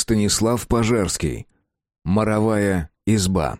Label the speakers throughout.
Speaker 1: Станислав Пожарский. Моровая изба.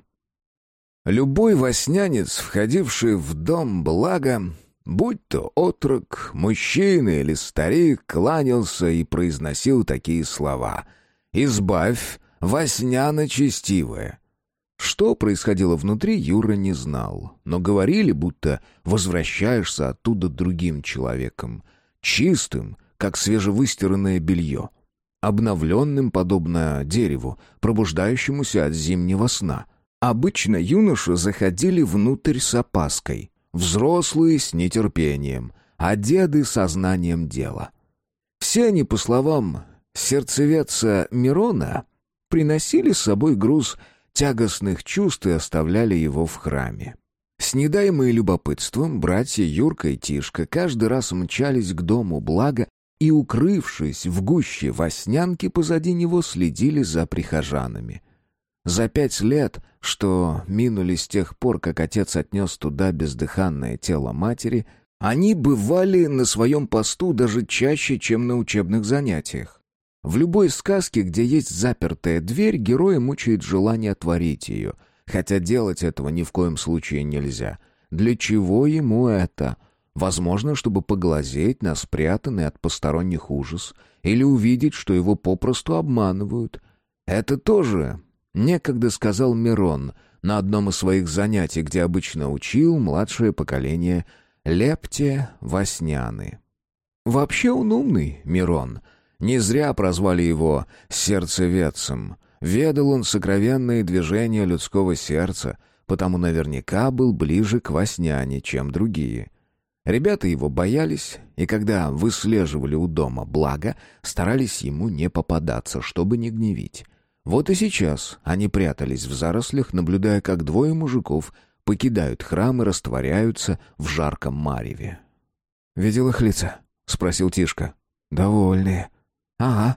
Speaker 1: Любой воснянец, входивший в дом блага, будь то отрок, мужчина или старик, кланялся и произносил такие слова: «Избавь, восняна честивая». Что происходило внутри, Юра не знал, но говорили, будто возвращаешься оттуда другим человеком, чистым, как свежевыстиранное белье, обновленным, подобно дереву, пробуждающемуся от зимнего сна. Обычно юноши заходили внутрь с опаской, взрослые с нетерпением, а деды со знанием дела. Все они, по словам сердцеведца Мирона, приносили с собой груз тягостных чувств и оставляли его в храме. Снедаемые любопытством, братья Юрка и Тишка каждый раз мчались к дому блага и, укрывшись в гуще воснянки, позади него следили за прихожанами. За 5 лет, что минули с тех пор, как отец отнес туда бездыханное тело матери, они бывали на своем посту даже чаще, чем на учебных занятиях. В любой сказке, где есть запертая дверь, героя мучает желание отворить ее, хотя делать этого ни в коем случае нельзя. Для чего ему это? Возможно, чтобы поглазеть на спрятанный от посторонних ужас или увидеть, что его попросту обманывают. Это тоже некогда сказал Мирон на одном из своих занятий, где обычно учил младшее поколение Лепте Восняны. Вообще он умный, Мирон. Не зря прозвали его сердцеведцем. Ведал он сокровенные движения людского сердца, потому наверняка был ближе к Восняне, чем другие. Ребята его боялись, и когда выслеживали у дома блага, старались ему не попадаться, чтобы не гневить. Вот и сейчас они прятались в зарослях, наблюдая, как двое мужиков покидают храм и растворяются в жарком мареве. «Видел их лица?» — спросил Тишка. «Довольные». «Ага».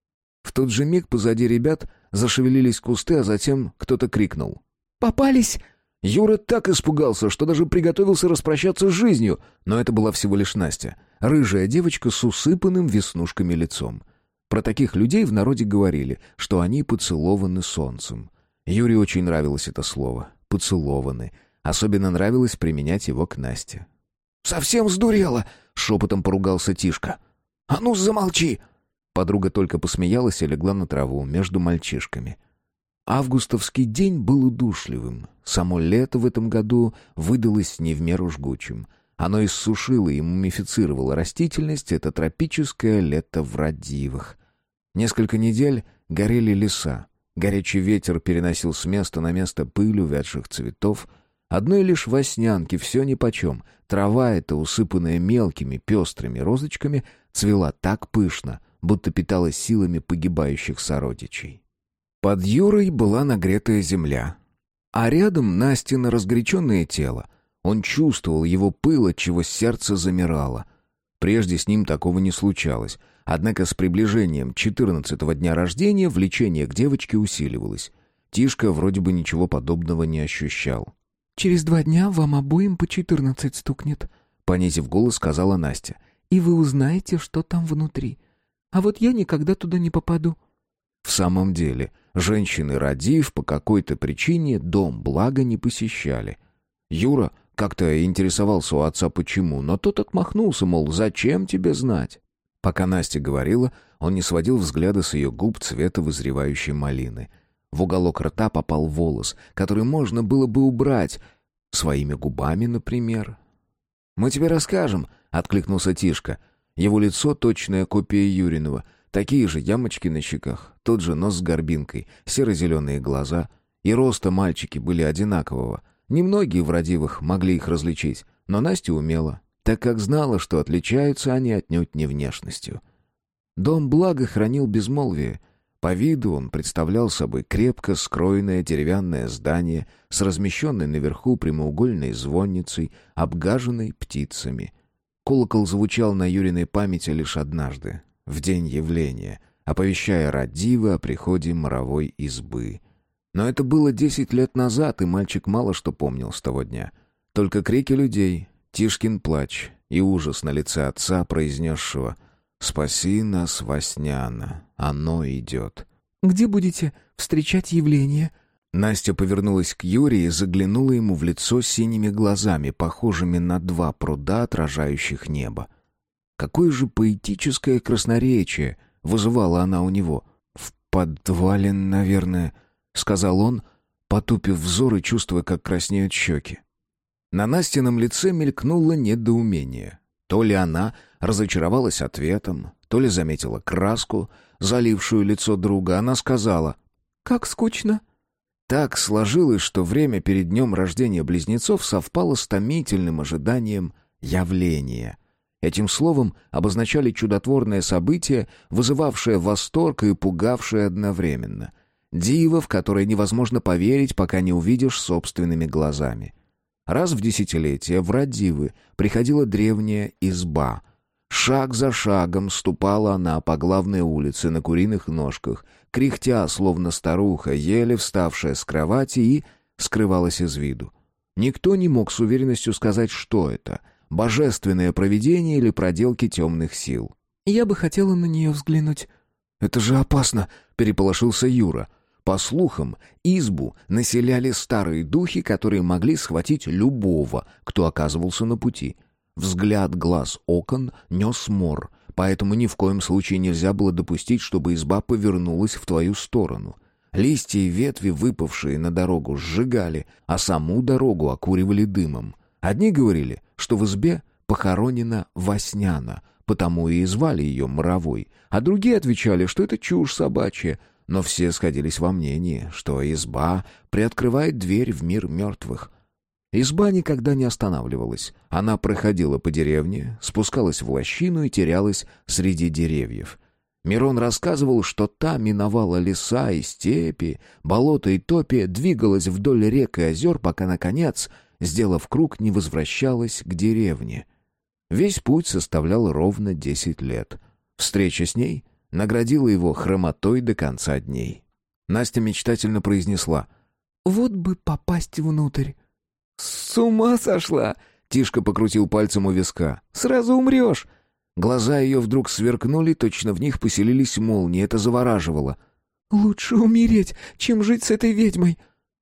Speaker 1: В тот же миг позади ребят зашевелились кусты, а затем кто-то крикнул: «Попались!» Юра так испугался, что даже приготовился распрощаться с жизнью, но это была всего лишь Настя, рыжая девочка с усыпанным веснушками лицом. Про таких людей в народе говорили, что они поцелованы солнцем. Юре очень нравилось это слово «поцелованы». Особенно нравилось применять его к Насте. «Совсем сдурела!» — шепотом поругался Тишка. «А ну, замолчи!» Подруга только посмеялась и легла на траву между мальчишками. Августовский день был удушливым. Само лето в этом году выдалось не в меру жгучим. Оно иссушило и мумифицировало растительность, это тропическое лето в Радивах. Несколько недель горели леса. Горячий ветер переносил с места на место пыль увядших цветов. Одной лишь Воснянке все нипочем. Трава эта, усыпанная мелкими пестрыми розочками, цвела так пышно, будто питалась силами погибающих сородичей. Под Юрой была нагретая земля, а рядом Настина разгоряченное тело. Он чувствовал его пыл, отчего сердце замирало. Прежде с ним такого не случалось, однако с приближением 14-го дня рождения влечение к девочке усиливалось. Тишка вроде бы ничего подобного не ощущал.
Speaker 2: «Через 2 дня вам обоим по 14 стукнет», — понизив голос, сказала Настя. «И вы узнаете, что там внутри. А вот я никогда туда не попаду».
Speaker 1: В самом деле, женщины, родив, по какой-то причине дом блага не посещали. Юра как-то интересовался у отца почему, но тот отмахнулся, мол, зачем тебе знать? Пока Настя говорила, он не сводил взгляда с ее губ цвета вызревающей малины. В уголок рта попал волос, который можно было бы убрать, своими губами, например. «Мы тебе расскажем», — откликнулся Тишка. Его лицо — точная копия Юриного. Такие же ямочки на щеках, тот же нос с горбинкой, серо-зеленые глаза. И роста мальчики были одинакового. Немногие в Радивах могли их различить, но Настя умела, так как знала, что отличаются они отнюдь не внешностью. Дом блага хранил безмолвие. По виду он представлял собой крепко скроенное деревянное здание с размещенной наверху прямоугольной звонницей, обгаженной птицами. Колокол звучал на Юриной памяти лишь однажды, в день явления, оповещая Радивы о приходе моровой избы. Но это было 10 лет назад, и мальчик мало что помнил с того дня. Только крики людей, Тишкин плач и ужас на лице отца, произнесшего «Спаси нас, Восняна, оно идет».
Speaker 2: Где будете встречать явление?»
Speaker 1: Настя повернулась к Юре и заглянула ему в лицо синими глазами, похожими на два пруда, отражающих небо. Какое же поэтическое красноречие вызывала она у него. «В подвале, наверное», — сказал он, потупив взор и чувствуя, как краснеют щеки. На Настином лице мелькнуло недоумение. То ли она разочаровалась ответом, то ли заметила краску, залившую лицо друга. Она сказала:
Speaker 2: «Как скучно».
Speaker 1: Так сложилось, что время перед днем рождения близнецов совпало с томительным ожиданием явления. Этим словом обозначали чудотворное событие, вызывавшее восторг и пугавшее одновременно. Диво, в которое невозможно поверить, пока не увидишь собственными глазами. Раз в десятилетие в Радивы приходила древняя изба. Шаг за шагом ступала она по главной улице на куриных ножках, кряхтя, словно старуха, еле вставшая с кровати, и скрывалась из виду. Никто не мог с уверенностью сказать, что это — божественное провидение или проделки темных сил.
Speaker 2: «Я бы хотела на нее взглянуть».
Speaker 1: «Это же опасно!» — переполошился Юра. По слухам, избу населяли старые духи, которые могли схватить любого, кто оказывался на пути. Взгляд глаз окон нес мор, поэтому ни в коем случае нельзя было допустить, чтобы изба повернулась в твою сторону. Листья и ветви, выпавшие на дорогу, сжигали, а саму дорогу окуривали дымом. Одни говорили, что в избе похоронена Васняна, потому и звали ее Моровой, а другие отвечали, что это чушь собачья, но все сходились во мнении, что изба приоткрывает дверь в мир мертвых. Изба никогда не останавливалась. Она проходила по деревне, спускалась в лощину и терялась среди деревьев. Мирон рассказывал, что та миновала леса и степи, болота и топи, двигалась вдоль рек и озер, пока, наконец, сделав круг, не возвращалась к деревне. Весь путь составлял ровно 10 лет. Встреча с ней наградила его хромотой до конца дней. Настя мечтательно произнесла:
Speaker 2: «Вот бы попасть внутрь».
Speaker 1: «С ума сошла!» — Тишка покрутил пальцем у виска. «Сразу умрешь!» Глаза ее вдруг сверкнули, точно в них поселились молнии. Это завораживало.
Speaker 2: «Лучше умереть, чем жить с этой ведьмой».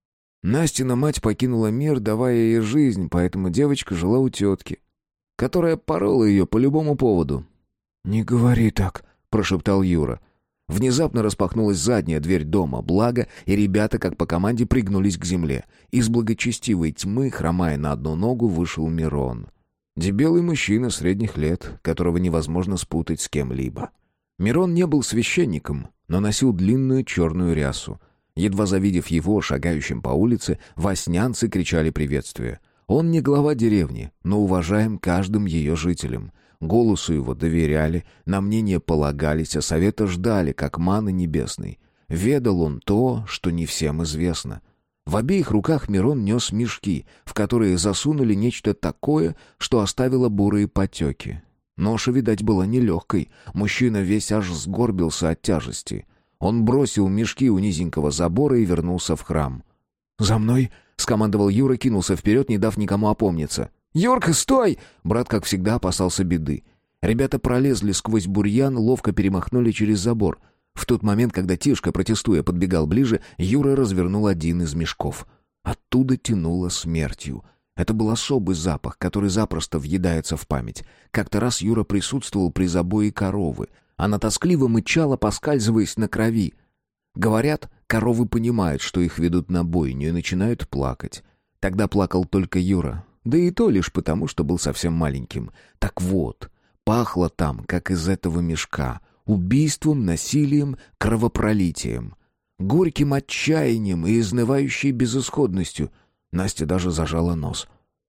Speaker 1: Настина мать покинула мир, давая ей жизнь, поэтому девочка жила у тетки, которая порола ее по любому поводу. «Не говори так», — прошептал Юра. Внезапно распахнулась задняя дверь дома, благо, и ребята, как по команде, пригнулись к земле. Из благочестивой тьмы, хромая на одну ногу, вышел Мирон. Дебелый мужчина средних лет, которого невозможно спутать с кем-либо. Мирон не был священником, но носил длинную черную рясу. Едва завидев его, шагающим по улице, воснянцы кричали приветствие. Он не глава деревни, но уважаем каждым ее жителем. Голосу его доверяли, на мнение полагались, а совета ждали, как маны небесной. Ведал он то, что не всем известно. В обеих руках Мирон нес мешки, в которые засунули нечто такое, что оставило бурые потеки. Ноша, видать, была нелегкой. Мужчина весь аж сгорбился от тяжести. Он бросил мешки у низенького забора и вернулся в храм. «За мной!» — скомандовал Юра, кинулся вперед, не дав никому опомниться. «Юрка, стой!» Брат, как всегда, опасался беды. Ребята пролезли сквозь бурьян, ловко перемахнули через забор. В тот момент, когда Тишка, протестуя, подбегал ближе, Юра развернул один из мешков. Оттуда тянуло смертью. Это был особый запах, который запросто въедается в память. Как-то раз Юра присутствовал при забое коровы. Она тоскливо мычала, поскальзываясь на крови. Говорят, коровы понимают, что их ведут на бойню, и начинают плакать. Тогда плакал только Юра. Да и то лишь потому, что был совсем маленьким. Так вот, пахло там, как из этого мешка, убийством, насилием, кровопролитием, горьким отчаянием и изнывающей безысходностью. Настя даже зажала нос.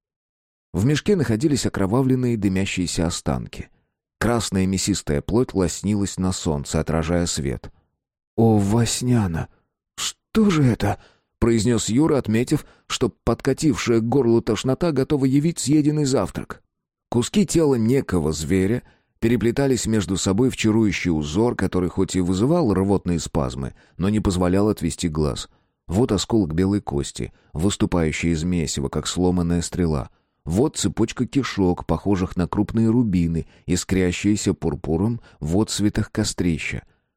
Speaker 1: В мешке находились окровавленные дымящиеся останки. Красная мясистая плоть лоснилась на солнце, отражая свет. «О, Васняна! Что же это?» — произнес Юра, отметив, что подкатившая к горлу тошнота готова явить съеденный завтрак. Куски тела некого зверя переплетались между собой в чарующий узор, который хоть и вызывал рвотные спазмы, но не позволял отвести глаз. Вот осколок белой кости, выступающий из месива, как сломанная стрела. Вот цепочка кишок, похожих на крупные рубины, искрящиеся пурпуром в отцветах кострища.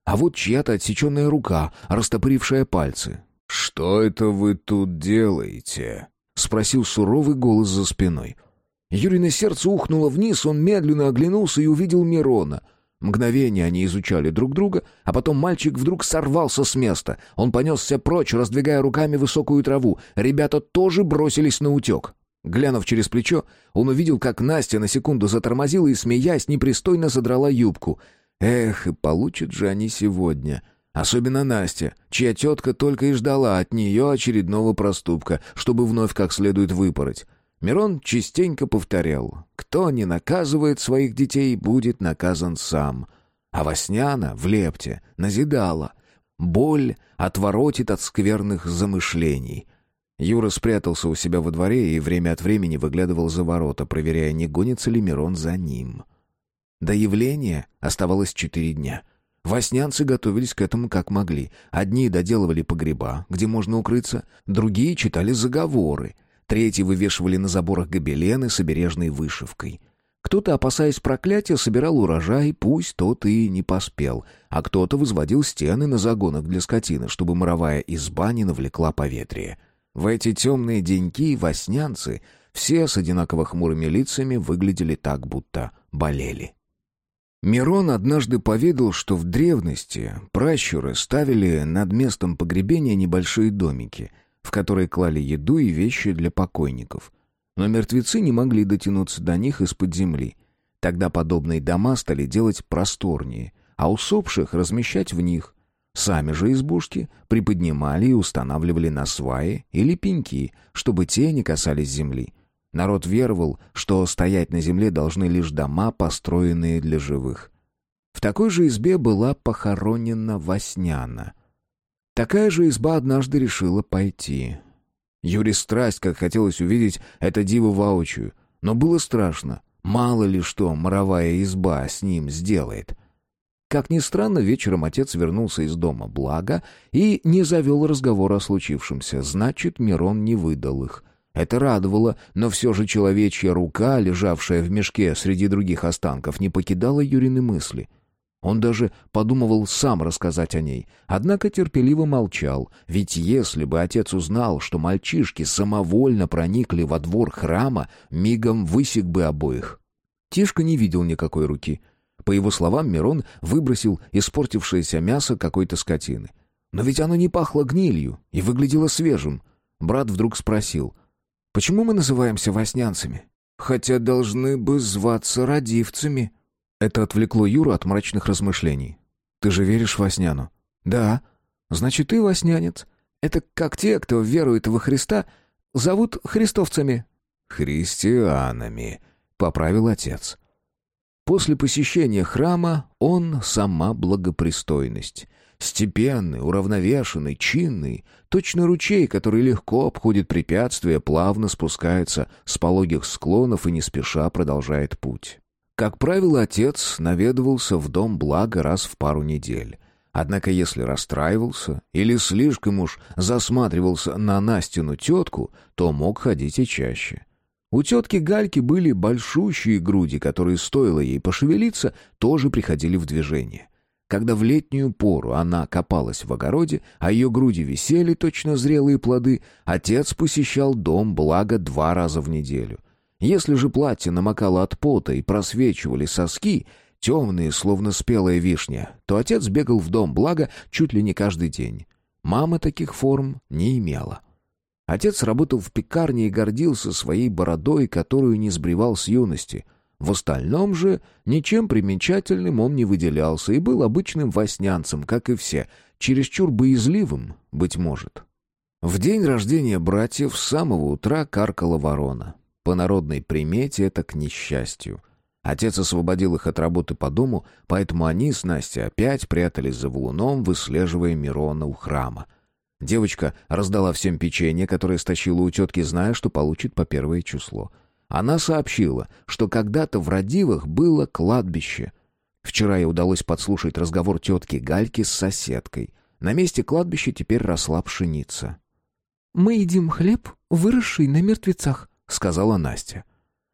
Speaker 1: а вот чья-то отсеченная рука, растопырившая пальцы. «Что это вы тут делаете?» — спросил суровый голос за спиной. Юрина сердце ухнуло вниз, он медленно оглянулся и увидел Мирона. Мгновение они изучали друг друга, а потом мальчик вдруг сорвался с места. Он понесся прочь, раздвигая руками высокую траву. Ребята тоже бросились на утек. Глянув через плечо, он увидел, как Настя на секунду затормозила и, смеясь, непристойно задрала юбку. Эх, и получат же они сегодня. Особенно Настя, чья тетка только и ждала от нее очередного проступка, чтобы вновь как следует выпороть. Мирон частенько повторял: «Кто не наказывает своих детей, будет наказан сам». А Васняна в лепте назидала: «Боль отворотит от скверных замышлений». Юра спрятался у себя во дворе и время от времени выглядывал за ворота, проверяя, не гонится ли Мирон за ним. До явления оставалось 4 дня. Воснянцы готовились к этому как могли. Одни доделывали погреба, где можно укрыться, другие читали заговоры, третьи вывешивали на заборах гобелены с обережной вышивкой. Кто-то, опасаясь проклятия, собирал урожай, пусть тот и не поспел, а кто-то возводил стены на загонах для скотины, чтобы моровая изба не навлекла поветрие. В эти темные деньки воснянцы, все с одинаково хмурыми лицами, выглядели так, будто болели. Мирон однажды поведал, что в древности пращуры ставили над местом погребения небольшие домики, в которые клали еду и вещи для покойников. Но мертвецы не могли дотянуться до них из-под земли. Тогда подобные дома стали делать просторнее, а усопших размещать в них. Сами же избушки приподнимали и устанавливали на сваи или пеньки, чтобы те не касались земли. Народ веровал, что стоять на земле должны лишь дома, построенные для живых. В такой же избе была похоронена Васняна. Такая же изба однажды решила пойти. Юре страсть, как хотелось увидеть это диво воочию, но было страшно. Мало ли что моровая изба с ним сделает. Как ни странно, вечером отец вернулся из дома блага и не завел разговор о случившемся. Значит, Мирон не выдал их. Это радовало, но все же человечья рука, лежавшая в мешке среди других останков, не покидала Юрины мысли. Он даже подумывал сам рассказать о ней, однако терпеливо молчал, ведь если бы отец узнал, что мальчишки самовольно проникли во двор храма, мигом высек бы обоих. Тишка не видел никакой руки. По его словам, Мирон выбросил испортившееся мясо какой-то скотины. Но ведь оно не пахло гнилью и выглядело свежим. Брат вдруг спросил: «Почему мы называемся воснянцами? Хотя должны бы зваться радивцами». Это отвлекло Юру от мрачных размышлений. «Ты же веришь в Васняну?» «Да». «Значит, ты воснянец. Это как те, кто верует во Христа, зовут христовцами». «Христианами», — поправил отец. После посещения храма он сама благопристойность. Степенный, уравновешенный, чинный, точно ручей, который легко обходит препятствия, плавно спускается с пологих склонов и не спеша продолжает путь. Как правило, отец наведывался в дом блага раз в пару недель. Однако если расстраивался или слишком уж засматривался на Настину тетку, то мог ходить и чаще. У тетки Гальки были большущие груди, которые, стоило ей пошевелиться, тоже приходили в движение. Когда в летнюю пору она копалась в огороде, а ее груди висели, точно зрелые плоды, отец посещал дом блага 2 раза в неделю. Если же платье намокало от пота и просвечивали соски, темные, словно спелая вишня, то отец бегал в дом блага чуть ли не каждый день. Мама таких форм не имела. Отец работал в пекарне и гордился своей бородой, которую не сбривал с юности. В остальном же ничем примечательным он не выделялся и был обычным воснянцем, как и все, чересчур боязливым, быть может. В день рождения братьев с самого утра каркала ворона. По народной примете это к несчастью. Отец освободил их от работы по дому, поэтому они с Настей опять прятались за валуном, выслеживая Мирона у храма. Девочка раздала всем печенье, которое стащила у тетки, зная, что получит по 1 число. Она сообщила, что когда-то в Радивах было кладбище. Вчера ей удалось подслушать разговор тетки Гальки с соседкой. На месте кладбища теперь росла пшеница.
Speaker 2: «Мы едим хлеб, выросший на мертвецах», —
Speaker 1: сказала Настя.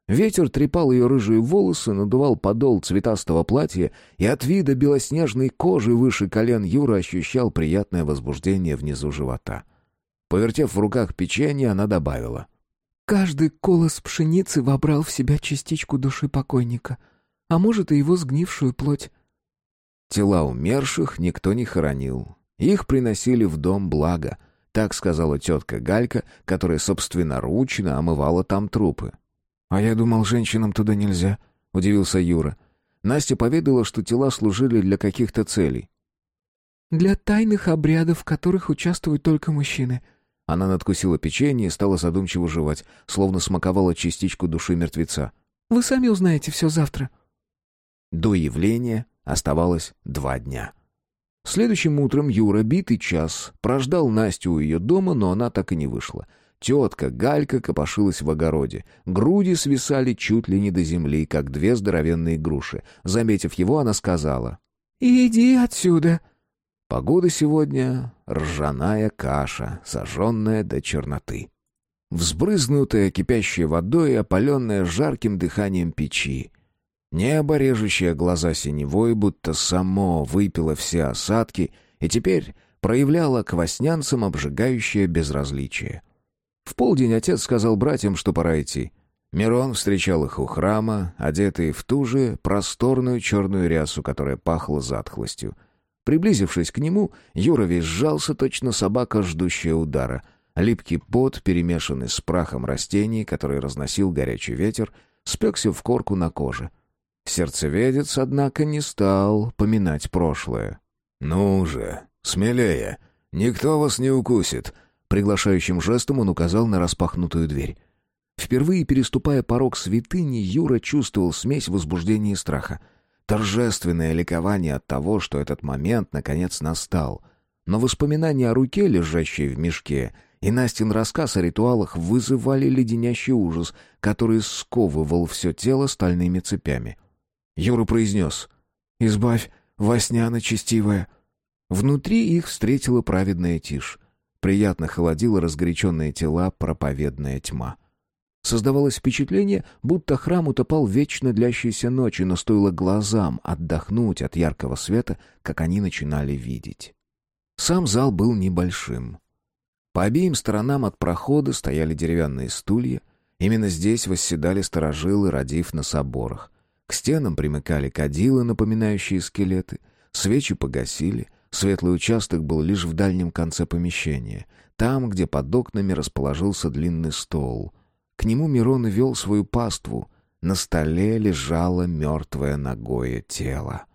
Speaker 1: Ветер трепал ее рыжие волосы, надувал подол цветастого платья, и от вида белоснежной кожи выше колен Юра ощущал приятное возбуждение внизу живота. Повертев в руках печенье, она добавила:
Speaker 2: «Каждый колос пшеницы вобрал в себя частичку души покойника, а может, и его сгнившую плоть».
Speaker 1: Тела умерших никто не хоронил. Их приносили в дом блага, так сказала тетка Галька, которая собственноручно омывала там трупы. «А я думал, женщинам туда нельзя», — удивился Юра. Настя поведала, что тела служили для каких-то целей.
Speaker 2: «Для тайных обрядов, в которых участвуют только мужчины».
Speaker 1: Она надкусила печенье и стала задумчиво жевать, словно смаковала частичку души мертвеца.
Speaker 2: «Вы сами узнаете все завтра».
Speaker 1: До явления оставалось 2 дня. Следующим утром Юра битый час прождал Настю у ее дома, но она так и не вышла. Тетка Галька копошилась в огороде. Груди свисали чуть ли не до земли, как 2 здоровенные груши. Заметив его, она сказала:
Speaker 2: «Иди отсюда».
Speaker 1: Погода сегодня — ржаная каша, сожженная до черноты. Взбрызнутая кипящей водой и опаленная жарким дыханием печи. Небо, режущее глаза синевой, будто само выпило все осадки и теперь проявляло к воснянцам обжигающее безразличие. В полдень отец сказал братьям, что пора идти. Мирон встречал их у храма, одетый в ту же просторную черную рясу, которая пахла затхлостью. Приблизившись к нему, Юра весь сжался, точно собака, ждущая удара. Липкий пот, перемешанный с прахом растений, который разносил горячий ветер, спекся в корку на коже. Сердцеведец, однако, не стал поминать прошлое. «Ну же, смелее, никто вас не укусит», — приглашающим жестом он указал на распахнутую дверь. Впервые переступая порог святыни, Юра чувствовал смесь возбуждения и страха. Торжественное ликование от того, что этот момент наконец настал. Но воспоминания о руке, лежащей в мешке, и Настин рассказ о ритуалах вызывали леденящий ужас, который сковывал все тело стальными цепями. Юра произнес: «Избавь, Васняна честивая». Внутри их встретила праведная тишь. Приятно холодила разгоряченные тела проповедная тьма. Создавалось впечатление, будто храм утопал в вечно длящейся ночи, но стоило глазам отдохнуть от яркого света, как они начинали видеть. Сам зал был небольшим. По обеим сторонам от прохода стояли деревянные стулья. Именно здесь восседали старожилы, родив на соборах. К стенам примыкали кадилы, напоминающие скелеты. Свечи погасили. Светлый участок был лишь в дальнем конце помещения, там, где под окнами расположился длинный стол. К нему Мирон и вел свою паству. На столе лежало мертвое нагое тело.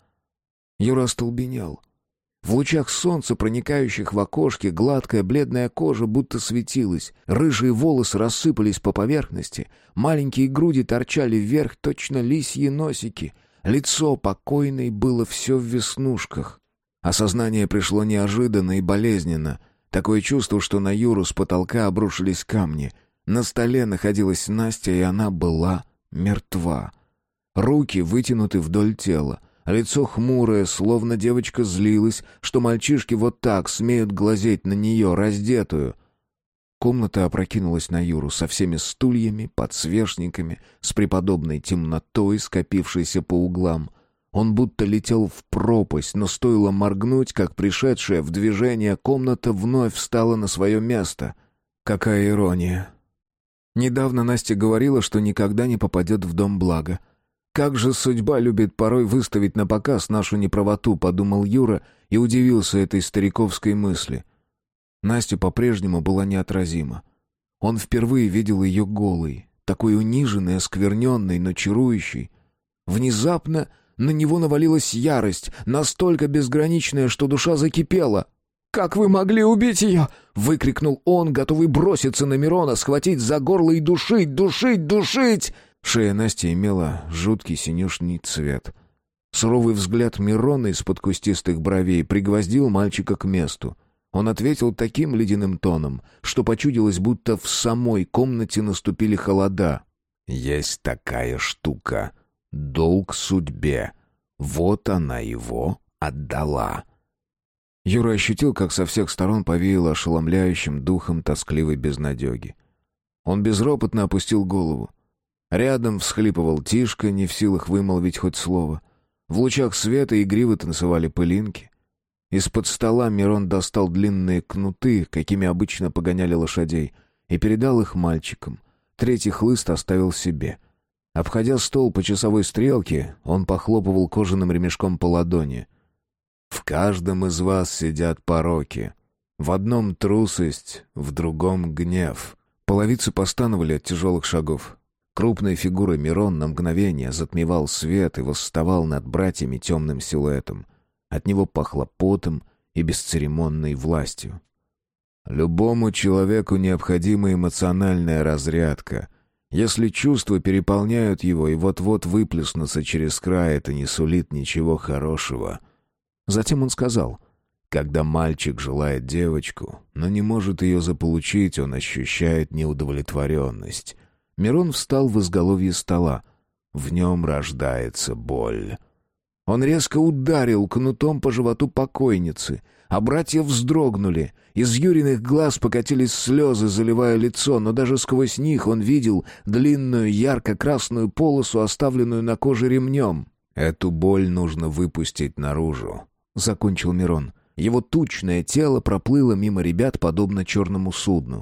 Speaker 1: Юра остолбенел. В лучах солнца, проникающих в окошки, гладкая бледная кожа будто светилась. Рыжие волосы рассыпались по поверхности. Маленькие груди торчали вверх, точно лисьи носики. Лицо покойной было все в веснушках. Осознание пришло неожиданно и болезненно. Такое чувство, что на Юру с потолка обрушились камни. На столе находилась Настя, и она была мертва. Руки вытянуты вдоль тела. Лицо хмурое, словно девочка злилась, что мальчишки вот так смеют глазеть на нее, раздетую. Комната опрокинулась на Юру со всеми стульями, подсвечниками, с преподобной темнотой, скопившейся по углам. Он будто летел в пропасть, но стоило моргнуть, как пришедшая в движение комната вновь встала на свое место. Какая ирония! Недавно Настя говорила, что никогда не попадет в дом блага. «Как же судьба любит порой выставить на показ нашу неправоту», — подумал Юра и удивился этой стариковской мысли. Настя по-прежнему была неотразима. Он впервые видел ее голой, такой униженной, оскверненной, но чарующей. Внезапно на него навалилась ярость, настолько безграничная, что душа закипела. «Как вы могли убить ее?» — выкрикнул он, готовый броситься на Мирона, схватить за горло и душить, душить, душить! Шея Насти имела жуткий синюшный цвет. Суровый взгляд Мирона из-под кустистых бровей пригвоздил мальчика к месту. Он ответил таким ледяным тоном, что почудилось, будто в самой комнате наступили холода. «Есть такая штука. Долг судьбе. Вот она его отдала». Юра ощутил, как со всех сторон повеяло ошеломляющим духом тоскливой безнадеги. Он безропотно опустил голову. Рядом всхлипывал Тишка, не в силах вымолвить хоть слово. В лучах света игриво танцевали пылинки. Из-под стола Мирон достал длинные кнуты, какими обычно погоняли лошадей, и передал их мальчикам. Третий хлыст оставил себе. Обходя стол по часовой стрелке, он похлопывал кожаным ремешком по ладони. «В каждом из вас сидят пороки. В одном трусость, в другом гнев». Половицы постановали от тяжелых шагов. Крупной фигурой Мирон на мгновение затмевал свет и восставал над братьями темным силуэтом. От него пахло потом и бесцеремонной властью. Любому человеку необходима эмоциональная разрядка. Если чувства переполняют его и вот-вот выплеснутся через край, это не сулит ничего хорошего. Затем он сказал: когда мальчик желает девочку, но не может ее заполучить, он ощущает неудовлетворенность. Мирон встал в изголовье стола. В нем рождается боль. Он резко ударил кнутом по животу покойницы, а братья вздрогнули. Из Юриных глаз покатились слезы, заливая лицо, но даже сквозь них он видел длинную ярко-красную полосу, оставленную на коже ремнем. «Эту боль нужно выпустить наружу», — закончил Мирон. Его тучное тело проплыло мимо ребят, подобно черному судну.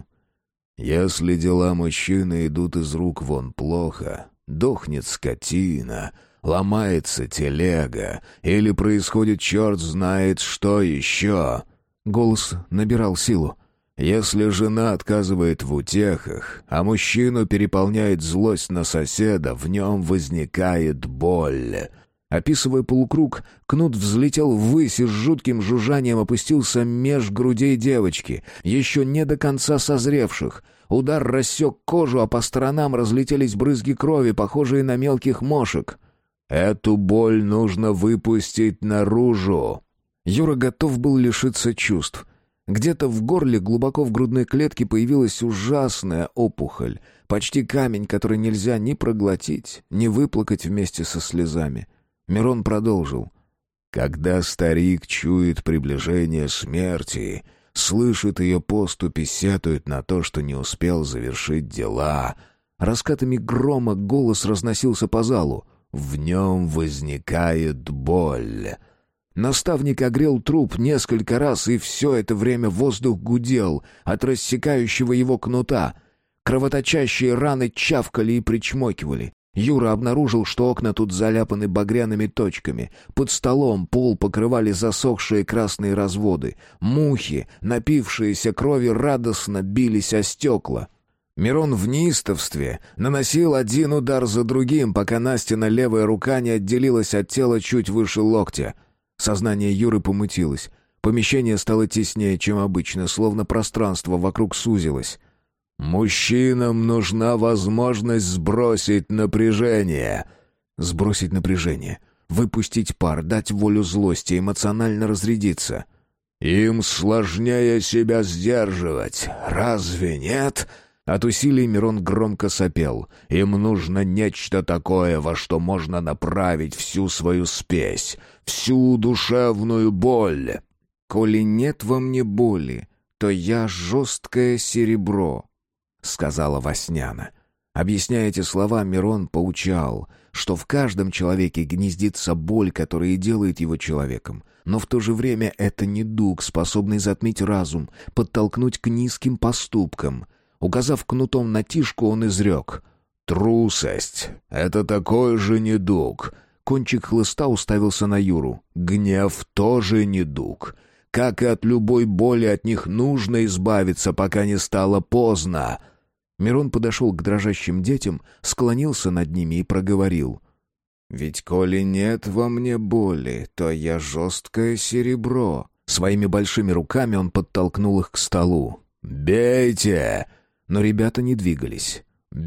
Speaker 1: «Если дела мужчины идут из рук вон плохо, дохнет скотина, ломается телега, или происходит черт знает что еще». Голос набирал силу. «Если жена отказывает в утехах, а мужчину переполняет злость на соседа, в нем возникает боль». Описывая полукруг, кнут взлетел ввысь и с жутким жужжанием опустился меж грудей девочки, еще не до конца созревших. Удар рассек кожу, а по сторонам разлетелись брызги крови, похожие на мелких мошек. «Эту боль нужно выпустить наружу». Юра готов был лишиться чувств. Где-то в горле, глубоко в грудной клетке, появилась ужасная опухоль, почти камень, который нельзя ни проглотить, ни выплакать вместе со слезами. Мирон продолжил. «Когда старик чует приближение смерти, слышит ее поступи, сетует на то, что не успел завершить дела». Раскатами грома голос разносился по залу. «В нем возникает боль». Наставник огрел труп несколько раз, и все это время воздух гудел от рассекающего его кнута. Кровоточащие раны чавкали и причмокивали. Юра обнаружил, что окна тут заляпаны багряными точками. Под столом пол покрывали засохшие красные разводы. Мухи, напившиеся крови, радостно бились о стекла. Мирон в неистовстве наносил один удар за другим, пока Настина левая рука не отделилась от тела чуть выше локтя. Сознание Юры помутилось. Помещение стало теснее, чем обычно, словно пространство вокруг сузилось. «Мужчинам нужна возможность сбросить напряжение». Сбросить напряжение, выпустить пар, дать волю злости, эмоционально разрядиться. «Им сложнее себя сдерживать, разве нет?» От усилий Мирон громко сопел. «Им нужно нечто такое, во что можно направить всю свою спесь, всю душевную боль». «Коли нет во мне боли, то я жесткое серебро», — сказала Васняна. Объясняя эти слова, Мирон поучал, что в каждом человеке гнездится боль, которая и делает его человеком. Но в то же время это недуг, способный затмить разум, подтолкнуть к низким поступкам. Указав кнутом на Тишку, он изрек: «Трусость — это такой же недуг». Кончик хлыста уставился на Юру. «Гнев тоже недуг. Как и от любой боли, от них нужно избавиться, пока не стало поздно». Мирон подошел к дрожащим детям, склонился над ними и проговорил: «Ведь коли нет во мне боли, то я жесткое серебро». Своими большими руками он подтолкнул их к столу. «Бейте!» Но ребята не двигались.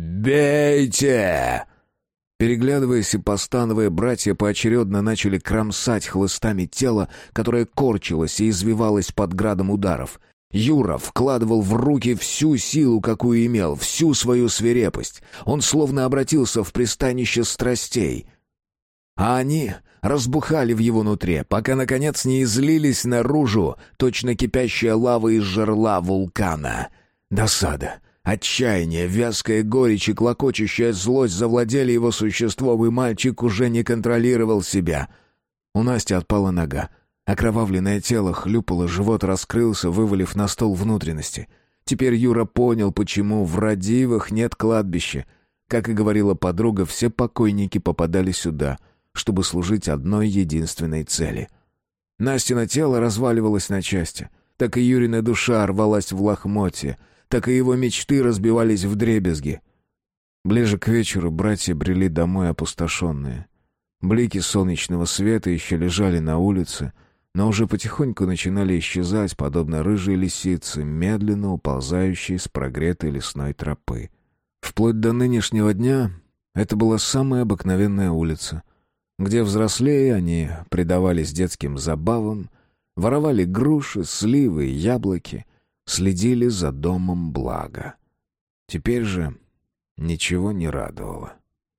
Speaker 1: «Бейте!» Переглядываясь и постановая, братья поочередно начали кромсать хлыстами тело, которое корчилось и извивалось под градом ударов. Юра вкладывал в руки всю силу, какую имел, всю свою свирепость. Он словно обратился в пристанище страстей. А они разбухали в его нутре, пока, наконец, не излились наружу, точно кипящая лава из жерла вулкана. Досада, Отчаяние, вязкая горечь и клокочущая злость завладели его существом, и мальчик уже не контролировал себя. У Насти отпала нога. Окровавленное тело хлюпало, живот раскрылся, вывалив на стол внутренности. Теперь Юра понял, почему в Радивах нет кладбища. Как и говорила подруга, все покойники попадали сюда, чтобы служить одной единственной цели. Настина тело разваливалось на части. Так и Юрина душа рвалась в лохмотья, так и его мечты разбивались вдребезги. Ближе к вечеру братья брели домой опустошенные. Блики солнечного света еще лежали на улице, но уже потихоньку начинали исчезать, подобно рыжей лисице, медленно уползающей с прогретой лесной тропы. Вплоть до нынешнего дня это была самая обыкновенная улица, где взрослее они предавались детским забавам, воровали груши, сливы и яблоки, следили за домом блага. Теперь же ничего не радовало.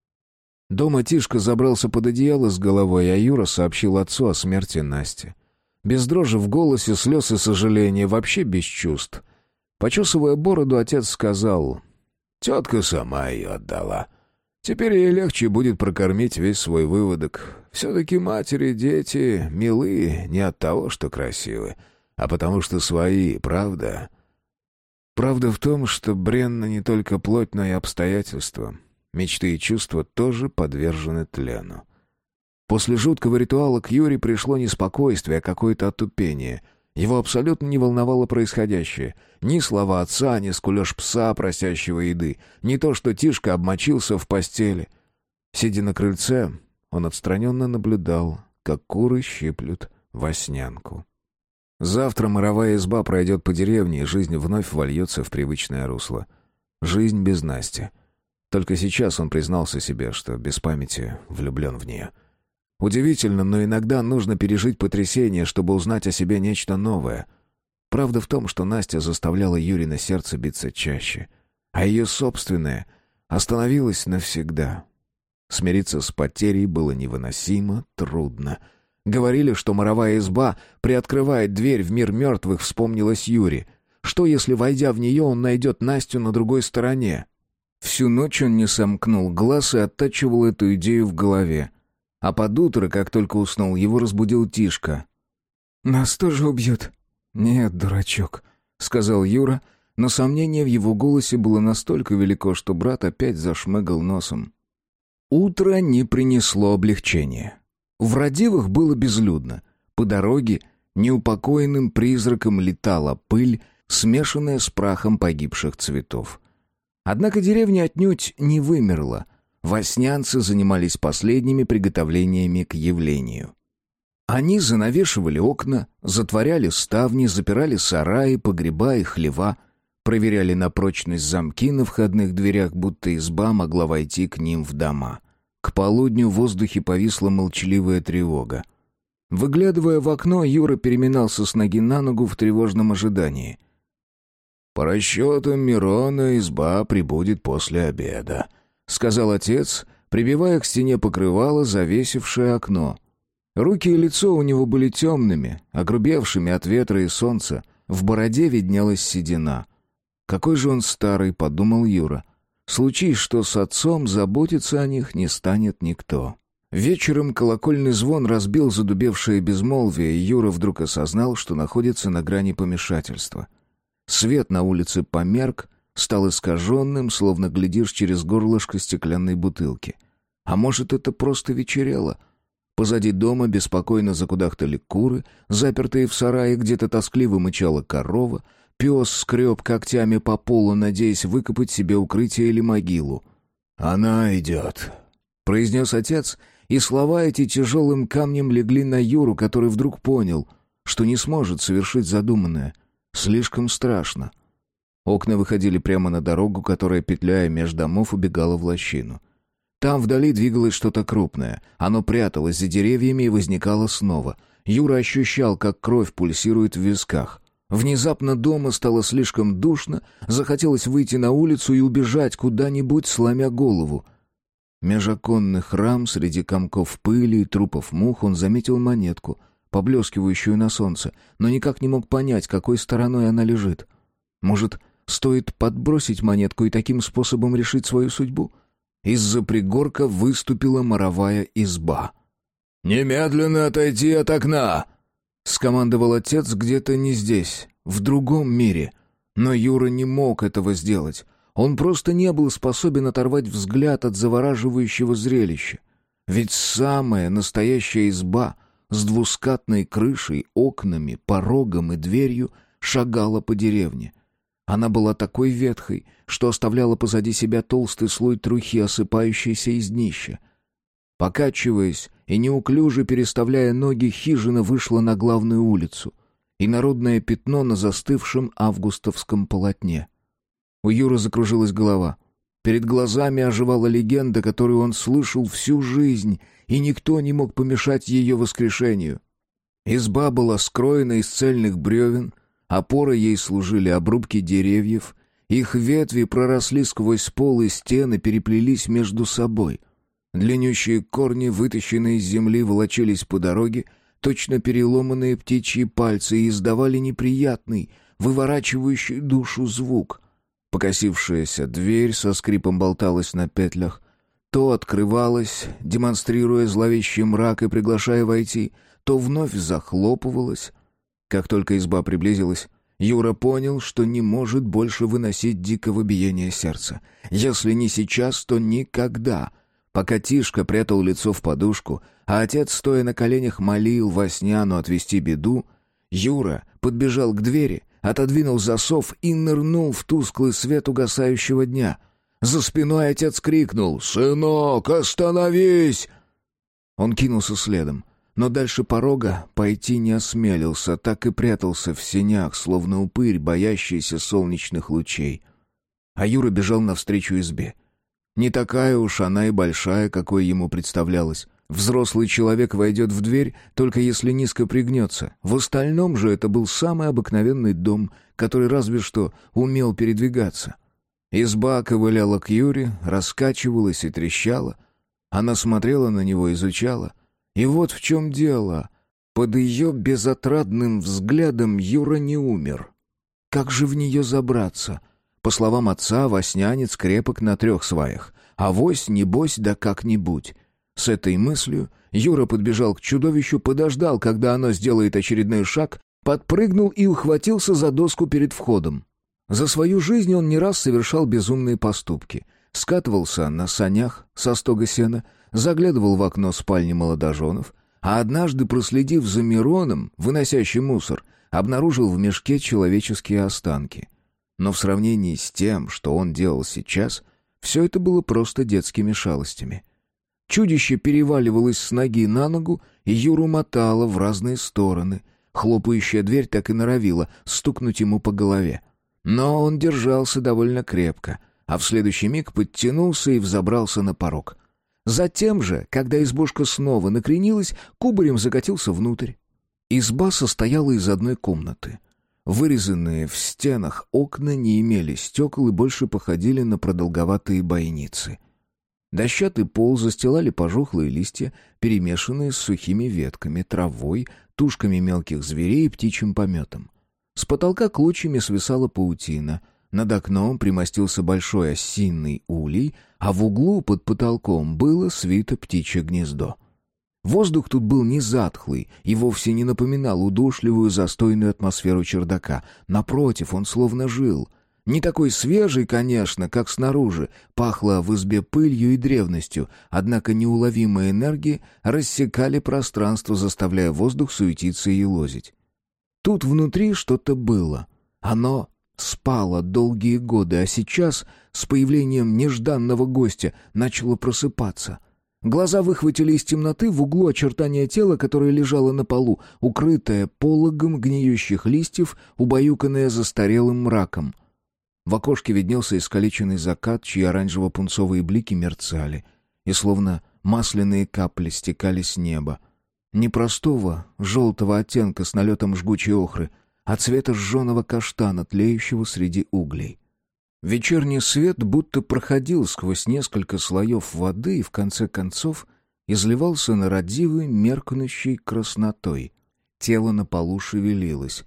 Speaker 1: Дома Тишка забрался под одеяло с головой, а Юра сообщил отцу о смерти Насти. Без дрожи в голосе, слез и сожаления, вообще без чувств. Почесывая бороду, отец сказал: «Тетка сама ее отдала. Теперь ей легче будет прокормить весь свой выводок. Все-таки матери и дети милые не от того, что красивы, а потому что свои, правда?» Правда в том, что бренна не только плоть, но и обстоятельства. Мечты и чувства тоже подвержены тлену. После жуткого ритуала к Юре пришло не спокойствие, а какое-то отупение. Его абсолютно не волновало происходящее. Ни слова отца, ни скулёж пса, просящего еды, ни то, что Тишка обмочился в постели. Сидя на крыльце, он отстраненно наблюдал, как куры щиплют воснянку. Завтра моровая изба пройдет по деревне, и жизнь вновь вольется в привычное русло. Жизнь без Насти. Только сейчас он признался себе, что без памяти влюблен в нее. Удивительно, но иногда нужно пережить потрясение, чтобы узнать о себе нечто новое. Правда в том, что Настя заставляла Юрина сердце биться чаще, а ее собственное остановилось навсегда. Смириться с потерей было невыносимо трудно. Говорили, что моровая изба приоткрывает дверь в мир мертвых, вспомнилось Юре. Что, если, войдя в нее, он найдет Настю на другой стороне? Всю ночь он не сомкнул глаз и оттачивал эту идею в голове. А под утро, как только уснул, его разбудил Тишка. «Нас тоже убьют?» «Нет, дурачок», — сказал Юра, но сомнение в его голосе было настолько велико, что брат опять зашмыгал носом. Утро не принесло облегчения. В Радивах было безлюдно. По дороге неупокоенным призраком летала пыль, смешанная с прахом погибших цветов. Однако деревня отнюдь не вымерла. Воснянцы занимались последними приготовлениями к явлению. Они занавешивали окна, затворяли ставни, запирали сараи, погреба и хлева, проверяли на прочность замки на входных дверях, будто изба могла войти к ним в дома. К полудню в воздухе повисла молчаливая тревога. Выглядывая в окно, Юра переминался с ноги на ногу в тревожном ожидании. «По расчетам Мирона изба прибудет после обеда», — сказал отец, прибивая к стене покрывало, завесившее окно. Руки и лицо у него были темными, огрубевшими от ветра и солнца, в бороде виднелась седина. «Какой же он старый», — подумал Юра. «Случись, что с отцом, заботиться о них не станет никто». Вечером колокольный звон разбил задубевшее безмолвие, и Юра вдруг осознал, что находится на грани помешательства. Свет на улице померк, стал искаженным, словно глядишь через горлышко стеклянной бутылки. А может, это просто вечерело? Позади дома беспокойно закудахтали куры, запертые в сарае, где-то тоскливо мычала корова, пес скреб когтями по полу, надеясь выкопать себе укрытие или могилу. «Она идет», — произнес отец, и слова эти тяжелым камнем легли на Юру, который вдруг понял, что не сможет совершить задуманное. Слишком страшно. Окна выходили прямо на дорогу, которая, петляя меж домов, убегала в лощину. Там вдали двигалось что-то крупное. Оно пряталось за деревьями и возникало снова. Юра ощущал, как кровь пульсирует в висках. Внезапно дома стало слишком душно, захотелось выйти на улицу и убежать куда-нибудь, сломя голову. Меж оконных рам, среди комков пыли и трупов мух, он заметил монетку, поблескивающую на солнце, но никак не мог понять, какой стороной она лежит. Может, Стоит подбросить монетку и таким способом решить свою судьбу? Из-за пригорка выступила моровая изба. «Немедленно отойти от окна!» — скомандовал отец где-то не здесь, в другом мире. Но Юра не мог этого сделать. Он просто не был способен оторвать взгляд от завораживающего зрелища. Ведь самая настоящая изба с двускатной крышей, окнами, порогом и дверью шагала по деревне. Она была такой ветхой, что оставляла позади себя толстый слой трухи, осыпающийся из днища. Покачиваясь и неуклюже переставляя ноги, хижина вышла на главную улицу, и народное пятно на застывшем августовском полотне. У Юры закружилась голова. Перед глазами оживала легенда, которую он слышал всю жизнь, и никто не мог помешать ее воскрешению. Изба была скроена из цельных бревен, опорой ей служили обрубки деревьев, их ветви проросли сквозь пол и стены, переплелись между собой. Длиннющие корни, вытащенные из земли, волочились по дороге, точно переломанные птичьи пальцы, и издавали неприятный, выворачивающий душу звук. Покосившаяся дверь со скрипом болталась на петлях, то открывалась, демонстрируя зловещий мрак и приглашая войти, то вновь захлопывалась. Как только изба приблизилась, Юра понял, что не может больше выносить дикого биения сердца. Если не сейчас, то никогда. Пока Тишка прятал лицо в подушку, а отец, стоя на коленях, молил Васняну отвести беду, Юра подбежал к двери, отодвинул засов и нырнул в тусклый свет угасающего дня. За спиной отец крикнул: «Сынок, остановись!» Он кинулся следом, но дальше порога пойти не осмелился, так и прятался в сенях, словно упырь, боящийся солнечных лучей. А Юра бежал навстречу избе. Не такая уж она и большая, какой ему представлялось. Взрослый человек войдет в дверь, только если низко пригнется. В остальном же это был самый обыкновенный дом, который разве что умел передвигаться. Изба ковыляла к Юре, раскачивалась и трещала. Она смотрела на него, изучала. И вот в чем дело. Под ее безотрадным взглядом Юра не умер. Как же в нее забраться? По словам отца, воснянец крепок на 3 сваях. Авось, небось, да как-нибудь. С этой мыслью Юра подбежал к чудовищу, подождал, когда оно сделает очередной шаг, подпрыгнул и ухватился за доску перед входом. За свою жизнь он не раз совершал безумные поступки. Скатывался на санях со стога сена, заглядывал в окно спальни молодоженов, а однажды, проследив за Мироном, выносящим мусор, обнаружил в мешке человеческие останки. Но в сравнении с тем, что он делал сейчас, все это было просто детскими шалостями. Чудище переваливалось с ноги на ногу, и Юру мотало в разные стороны. Хлопающая дверь так и норовила стукнуть ему по голове. Но он держался довольно крепко, а в следующий миг подтянулся и взобрался на порог. Затем же, когда избушка снова накренилась, кубарем закатился внутрь. Изба состояла из одной комнаты. Вырезанные в стенах окна не имели стекол и больше походили на продолговатые бойницы. Дощатый пол застилали пожухлые листья, перемешанные с сухими ветками, травой, тушками мелких зверей и птичьим пометом. С потолка клочьями свисала паутина. Над окном примостился большой осиный улей, а в углу под потолком было свито птичье гнездо. Воздух тут был не затхлый и вовсе не напоминал удушливую застойную атмосферу чердака. Напротив, он словно жил. Не такой свежий, конечно, как снаружи, пахло в избе пылью и древностью, однако неуловимые энергии рассекали пространство, заставляя воздух суетиться и елозить. Тут внутри что-то было. Оно спало долгие годы, а сейчас, с появлением нежданного гостя, начало просыпаться. Глаза выхватили из темноты в углу очертания тела, которое лежало на полу, укрытое пологом гниющих листьев, убаюканное застарелым мраком. В окошке виднелся искалеченный закат, чьи оранжево-пунцовые блики мерцали, и словно масляные капли стекали с неба. Не простого желтого оттенка с налетом жгучей охры, а цвета жженого каштана, тлеющего среди углей. Вечерний свет будто проходил сквозь несколько слоев воды и в конце концов изливался на радивой, меркнущей краснотой. Тело на полу шевелилось.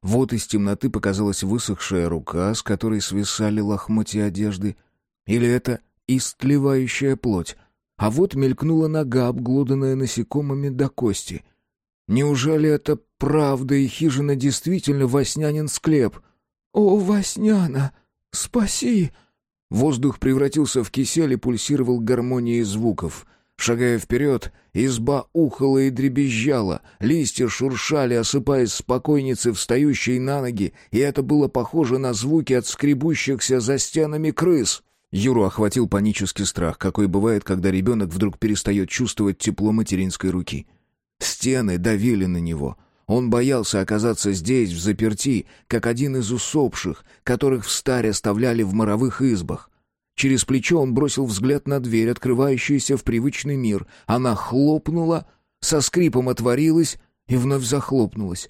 Speaker 1: Вот из темноты показалась высохшая рука, с которой свисали лохмотья одежды. Или это истлевающая плоть? А вот мелькнула нога, обглоданная насекомыми до кости. Неужели это правда, и хижина действительно Васнянин склеп? «О, Васняна, спаси!» Воздух превратился в кисель и пульсировал гармонией звуков. Шагая вперед, изба ухала и дребезжала, листья шуршали, осыпаясь с покойницы, встающей на ноги, и это было похоже на звуки от скребущихся за стенами крыс. Юру охватил панический страх, какой бывает, когда ребенок вдруг перестает чувствовать тепло материнской руки. Стены давили на него. Он боялся оказаться здесь, взаперти, как один из усопших, которых встарь оставляли в моровых избах. Через плечо он бросил взгляд на дверь, открывающуюся в привычный мир. Она хлопнула, со скрипом отворилась и вновь захлопнулась.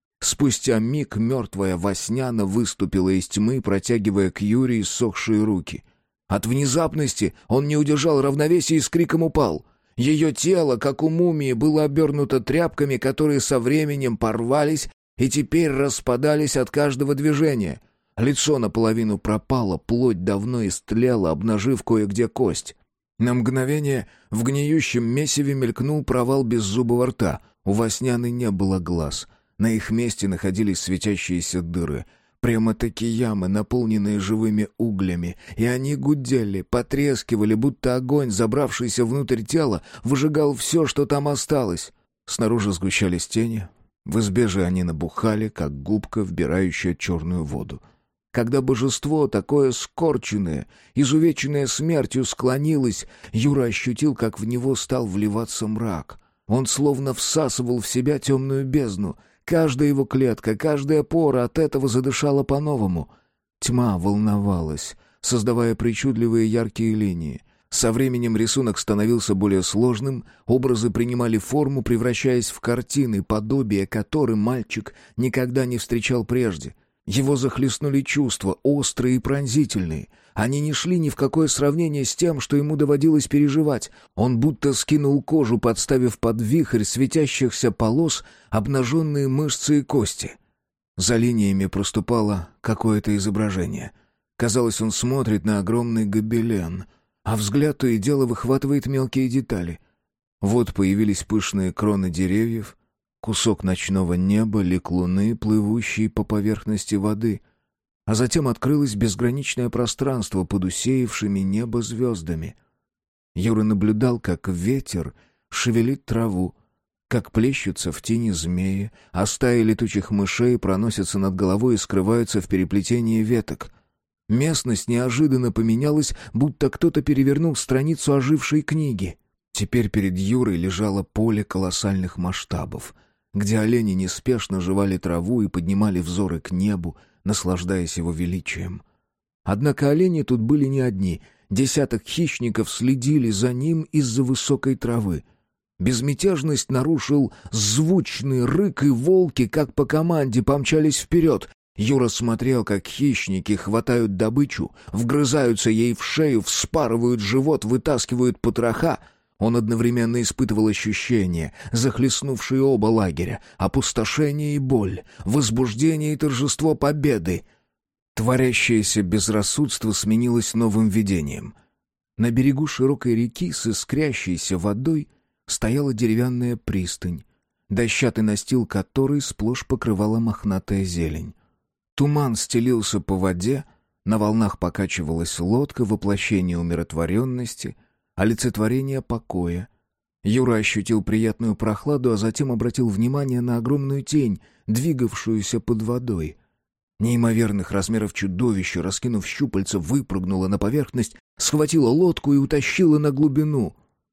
Speaker 1: Спустя миг мертвая Васняна выступила из тьмы, протягивая к Юре иссохшие руки. От внезапности он не удержал равновесия и с криком упал. Ее тело, как у мумии, было обернуто тряпками, которые со временем порвались и теперь распадались от каждого движения. Лицо наполовину пропало, плоть давно истлела, обнажив кое-где кость. На мгновение в гниющем месиве мелькнул провал беззубого рта. У Васняны не было глаз. На их месте находились светящиеся дыры. Прямо-таки ямы, наполненные живыми углями. И они гудели, потрескивали, будто огонь, забравшийся внутрь тела, выжигал все, что там осталось. Снаружи сгущались тени. В избе же они набухали, как губка, вбирающая черную воду. Когда божество, такое скорченное, изувеченное смертью, склонилось, Юра ощутил, как в него стал вливаться мрак. Он словно всасывал в себя темную бездну. Каждая его клетка, каждая пора от этого задышала по-новому. Тьма волновалась, создавая причудливые яркие линии. Со временем рисунок становился более сложным, образы принимали форму, превращаясь в картины, подобие которым мальчик никогда не встречал прежде. Его захлестнули чувства, острые и пронзительные. Они не шли ни в какое сравнение с тем, что ему доводилось переживать. Он будто скинул кожу, подставив под вихрь светящихся полос обнаженные мышцы и кости. За линиями проступало какое-то изображение. Казалось, он смотрит на огромный гобелен, а взгляд то и дело выхватывает мелкие детали. Вот появились пышные кроны деревьев, кусок ночного неба, лик луны, плывущий по поверхности воды. А затем открылось безграничное пространство под усеявшими небо звездами. Юра наблюдал, как ветер шевелит траву, как плещутся в тени змеи, а стаи летучих мышей проносятся над головой и скрываются в переплетении веток. Местность неожиданно поменялась, будто кто-то перевернул страницу ожившей книги. Теперь перед Юрой лежало поле колоссальных масштабов, где олени неспешно жевали траву и поднимали взоры к небу, наслаждаясь его величием. Однако олени тут были не одни. Десяток хищников следили за ним из-за высокой травы. Безмятежность нарушил звучный рык, и волки, как по команде, помчались вперед. Юра смотрел, как хищники хватают добычу, вгрызаются ей в шею, вспарывают живот, вытаскивают потроха. Он одновременно испытывал ощущения, захлестнувшие оба лагеря: опустошение и боль, возбуждение и торжество победы. Творящееся безрассудство сменилось новым видением. На берегу широкой реки с искрящейся водой стояла деревянная пристань, дощатый настил которой сплошь покрывала мохнатая зелень. Туман стелился по воде, на волнах покачивалась лодка, воплощение умиротворенности, олицетворение покоя. Юра ощутил приятную прохладу, а затем обратил внимание на огромную тень, двигавшуюся под водой. Неимоверных размеров чудовище, раскинув щупальца, выпрыгнуло на поверхность, схватило лодку и утащило на глубину.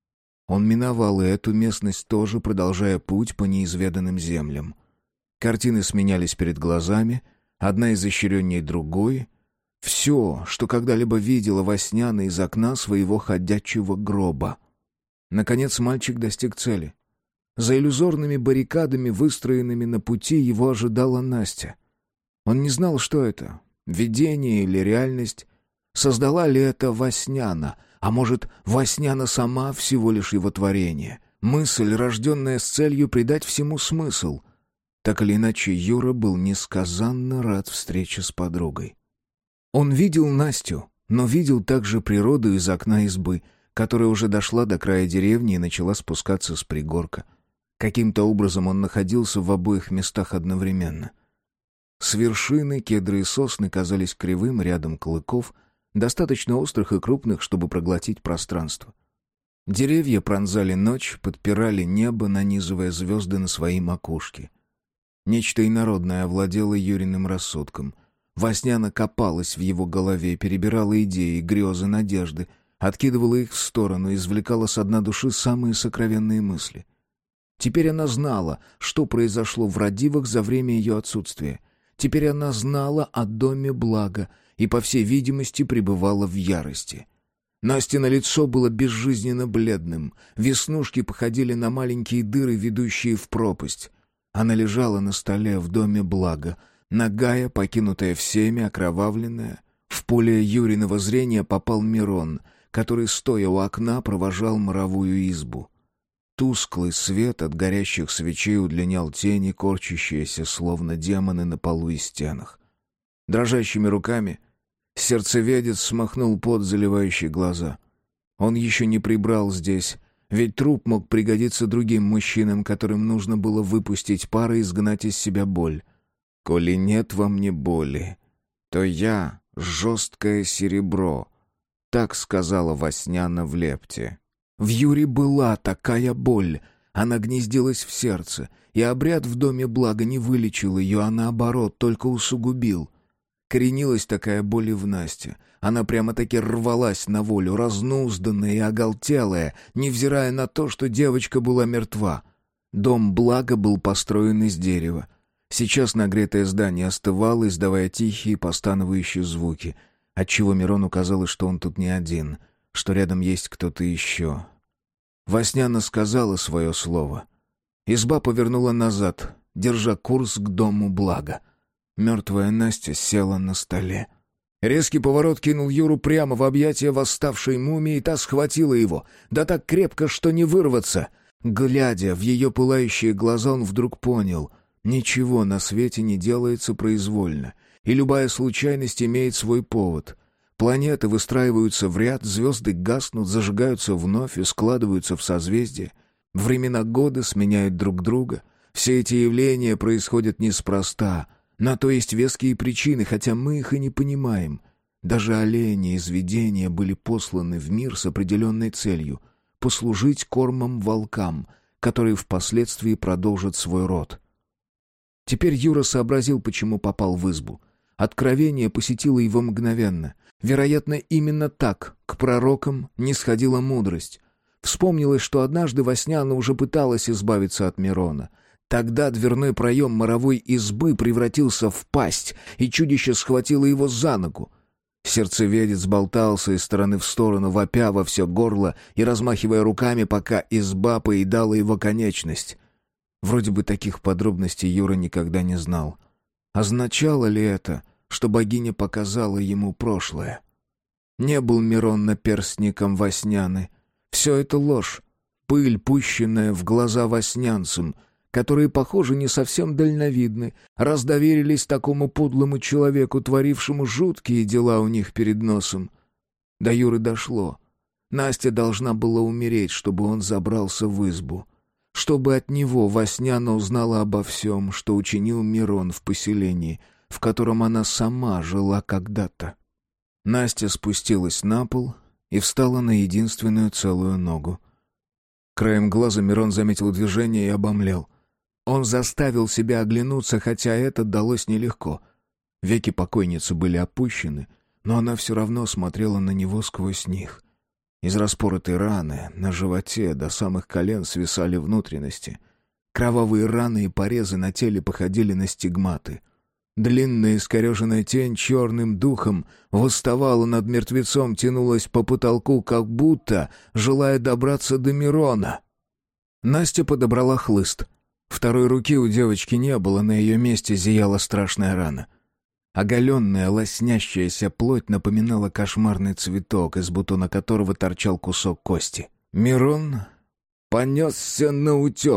Speaker 1: Он миновал и эту местность тоже, продолжая путь по неизведанным землям. Картины сменялись перед глазами, одна изощреннее другой. Все, что когда-либо видела Васняна из окна своего ходячего гроба. Наконец мальчик достиг цели. За иллюзорными баррикадами, выстроенными на пути, его ожидала Настя. Он не знал, что это — видение или реальность. Создала ли это Васняна? А может, Васняна сама всего лишь его творение? Мысль, рожденная с целью придать всему смысл. Так или иначе, Юра был несказанно рад встрече с подругой. Он видел Настю, но видел также природу из окна избы, которая уже дошла до края деревни и начала спускаться с пригорка. Каким-то образом он находился в обоих местах одновременно. С вершины кедры и сосны казались кривым рядом клыков, достаточно острых и крупных, чтобы проглотить пространство. Деревья пронзали ночь, подпирали небо, нанизывая звезды на свои макушки. Нечто инородное овладело Юриным рассудком. Васняна копалась в его голове, перебирала идеи, грезы, надежды, откидывала их в сторону, извлекала со дна души самые сокровенные мысли. Теперь она знала, что произошло в Радивах за время ее отсутствия. Теперь она знала о доме Блага и, по всей видимости, пребывала в ярости. Настино лицо было безжизненно бледным, веснушки походили на маленькие дыры, ведущие в пропасть. Она лежала на столе в доме Блага, нагая, покинутая всеми, окровавленная. В поле Юриного зрения попал Мирон, который, стоя у окна, провожал моровую избу. Тусклый свет от горящих свечей удлинял тени, корчащиеся, словно демоны на полу и стенах. Дрожащими руками сердцеведец смахнул пот, заливающий глаза. Он еще не прибрал здесь, ведь труп мог пригодиться другим мужчинам, которым нужно было выпустить пар и изгнать из себя боль. «Коли нет во мне боли, то я — жесткое серебро», — так сказала Васняна в лепте. В Юре была такая боль, она гнездилась в сердце, и обряд в доме Блага не вылечил ее, а наоборот, только усугубил. Коренилась такая боль и в Насте. Она прямо-таки рвалась на волю, разнузданная и оголтелая, невзирая на то, что девочка была мертва. Дом Блага был построен из дерева. Сейчас нагретое здание остывало, издавая тихие постановающие звуки, отчего Мирону казалось, что он тут не один, что рядом есть кто-то еще. Васняна сказала свое слово. Изба повернула назад, держа курс к дому Блага. Мертвая Настя села на столе. Резкий поворот кинул Юру прямо в объятия восставшей мумии, и та схватила его, да так крепко, что не вырваться. Глядя в ее пылающие глаза, он вдруг понял — ничего на свете не делается произвольно, и любая случайность имеет свой повод. Планеты выстраиваются в ряд, звезды гаснут, зажигаются вновь и складываются в созвездия. Времена года сменяют друг друга. Все эти явления происходят неспроста. На то есть веские причины, хотя мы их и не понимаем. Даже олени из видения были посланы в мир с определенной целью — послужить кормом волкам, которые впоследствии продолжат свой род. Теперь Юра сообразил, почему попал в избу. Откровение посетило его мгновенно. Вероятно, именно так к пророкам нисходила мудрость. Вспомнилось, что однажды Васняна уже пыталась избавиться от Мирона. Тогда дверной проем моровой избы превратился в пасть, и чудище схватило его за ногу. Сердцеведец болтался из стороны в сторону, вопя во все горло и размахивая руками, пока изба поедала его конечность. Вроде бы таких подробностей Юра никогда не знал. Означало ли это, что богиня показала ему прошлое? Не был Мирон наперстником Васняны. Все это ложь, пыль, пущенная в глаза васнянцам, которые, похоже, не совсем дальновидны, раз доверились такому подлому человеку, творившему жуткие дела у них перед носом. До Юры дошло. Настя должна была умереть, чтобы он забрался в избу. Чтобы от него Васняна узнала обо всем, что учинил Мирон в поселении, в котором она сама жила когда-то. Настя спустилась на пол и встала на единственную целую ногу. Краем глаза Мирон заметил движение и обомлел. Он заставил себя оглянуться, хотя это далось нелегко. Веки покойницы были опущены, но она все равно смотрела на него сквозь них. Из распоротой раны на животе до самых колен свисали внутренности. Кровавые раны и порезы на теле походили на стигматы. Длинная искореженная тень черным духом восставала над мертвецом, тянулась по потолку, как будто желая добраться до Мирона. Настя подобрала хлыст. Второй руки у девочки не было, на ее месте зияла страшная рана. Оголенная, лоснящаяся плоть напоминала кошмарный цветок, из бутона которого торчал кусок кости. Мирон понесся наутек,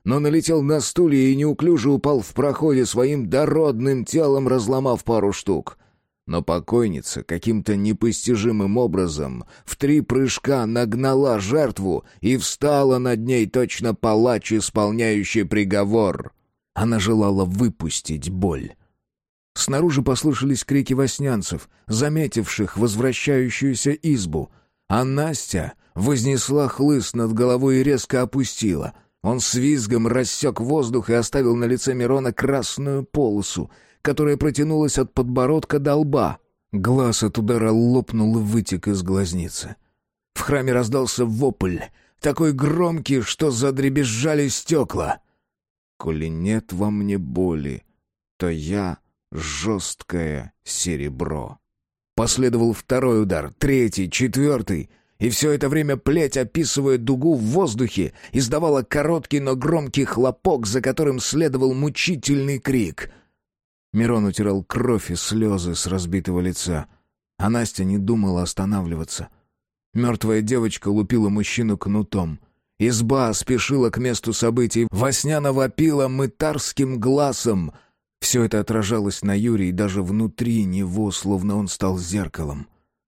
Speaker 1: но налетел на стулья и неуклюже упал в проходе, своим дородным телом разломав пару штук. Но покойница каким-то непостижимым образом в 3 прыжка нагнала жертву и встала над ней точно палач, исполняющий приговор. Она желала выпустить боль. Снаружи послышались крики воснянцев, заметивших возвращающуюся избу, а Настя вознесла хлыст над головой и резко опустила. Он с визгом рассек воздух и оставил на лице Мирона красную полосу, которая протянулась от подбородка до лба. Глаз от удара лопнул и вытек из глазницы. В храме раздался вопль, такой громкий, что задребезжали стекла. «Коли нет во мне боли, то я жесткое серебро». Последовал второй удар, 3-й, 4-й, и все это время плеть, описывая дугу в воздухе, издавала короткий, но громкий хлопок, за которым следовал мучительный крик. Мирон утирал кровь и слезы с разбитого лица, а Настя не думала останавливаться. Мертвая девочка лупила мужчину кнутом. Изба спешила к месту событий, Васняна вопила мытарским глазом. Все это отражалось на Юрии даже внутри него, словно он стал зеркалом.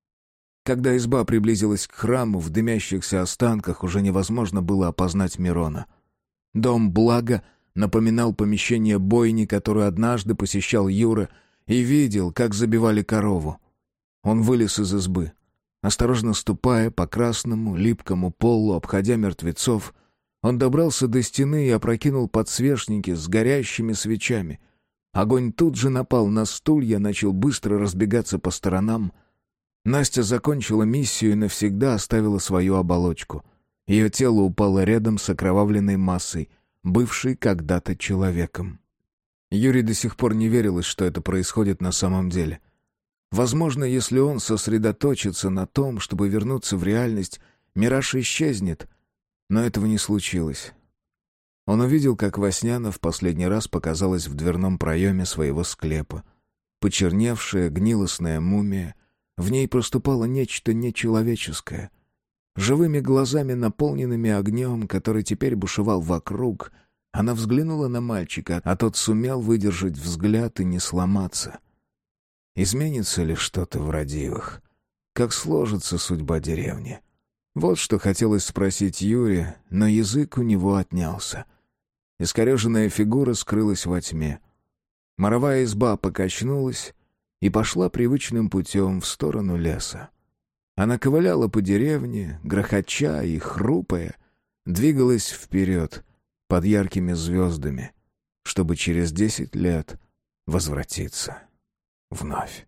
Speaker 1: Когда изба приблизилась к храму, в дымящихся останках уже невозможно было опознать Мирона. Дом Блага напоминал помещение бойни, которую однажды посещал Юра, и видел, как забивали корову. Он вылез из избы. Осторожно ступая по красному, липкому полу, обходя мертвецов, он добрался до стены и опрокинул подсвечники с горящими свечами. Огонь тут же напал на стулья, начал быстро разбегаться по сторонам. Настя закончила миссию и навсегда оставила свою оболочку. Ее тело упало рядом с окровавленной массой, бывшей когда-то человеком. Юрий до сих пор не верилось, что это происходит на самом деле. Возможно, если он сосредоточится на том, чтобы вернуться в реальность, мираж исчезнет. Но этого не случилось. Он увидел, как Васняна в последний раз показалась в дверном проеме своего склепа. Почерневшая, гнилостная мумия. В ней проступало нечто нечеловеческое. Живыми глазами, наполненными огнем, который теперь бушевал вокруг, она взглянула на мальчика, а тот сумел выдержать взгляд и не сломаться. Изменится ли что-то в родивых? Как сложится судьба деревни? Вот что хотелось спросить Юре, но язык у него отнялся. Искореженная фигура скрылась во тьме. Моровая изба покачнулась и пошла привычным путем в сторону леса. Она ковыляла по деревне, грохоча и хрупая, двигалась вперед под яркими звездами, чтобы через 10 лет возвратиться вновь.